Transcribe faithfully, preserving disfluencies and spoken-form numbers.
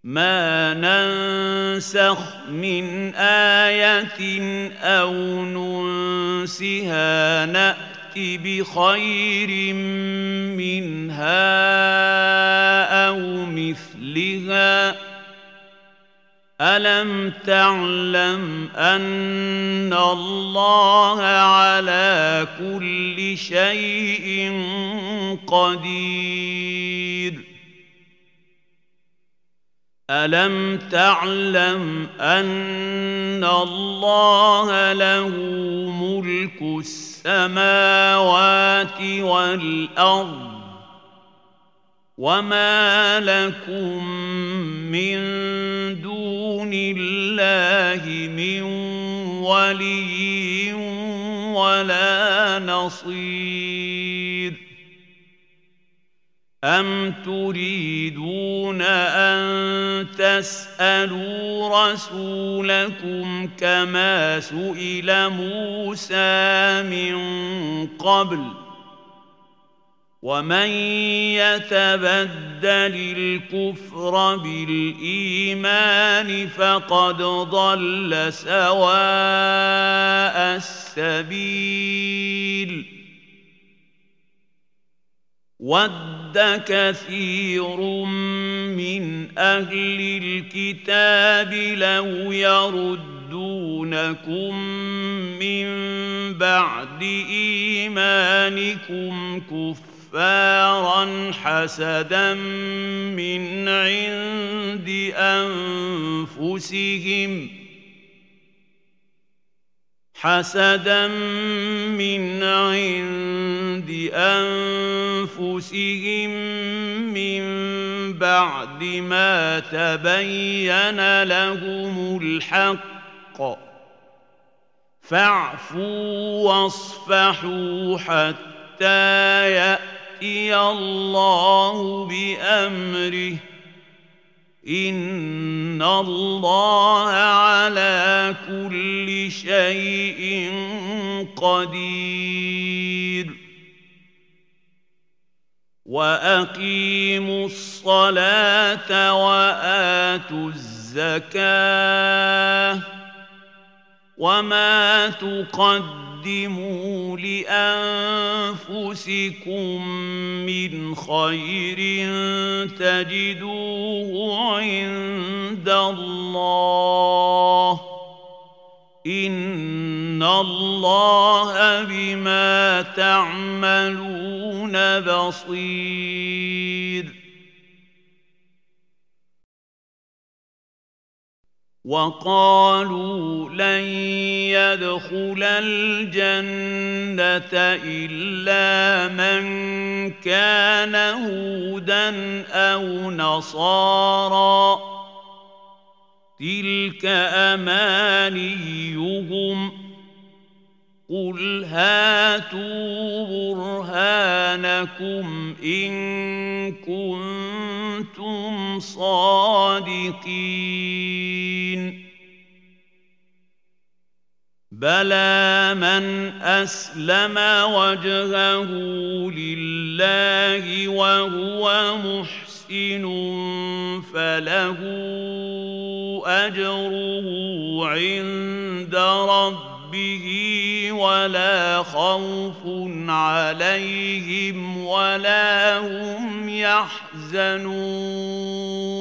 ما ننسخ من آية أو ننسها نأت بخير منها أو مثلها ألم تعلم أن الله على كل شيء قدير ألم تعلم أن الله له ملك السماوات والأرض وما لكم من دون الله من ولي ولا نصير أم تريدون أن تسألوا رسولكم كما سئل موسى من قبل ومن يتبدل الكفر بالإيمان فقد ضل سواء السبيل ود كثير من أهل الكتاب لو يردونكم من بعد إيمانكم كفارا حسدا من عند أنفسهم حسدا من عند أنفسهم من بعد ما تبين لهم الحق فاعفوا واصفحوا حتى يأتي الله بأمره إن الله على كل شيء قدير وأقيموا الصلاة وآتوا الزكاة وما تقدموا لأنفسكم من خير تجدوه عند الله إن الله بما تعملون بصير وقالوا لن يدخل الجنة إلا من كان هودا أو نصارى تلك أمانيهم قل هاتوا برهانكم إن كنتم صادقين بلى من أسلم وجهه لله وهو محسن فله أجره عند ربه ولا خوف عليهم ولا هم يحزنون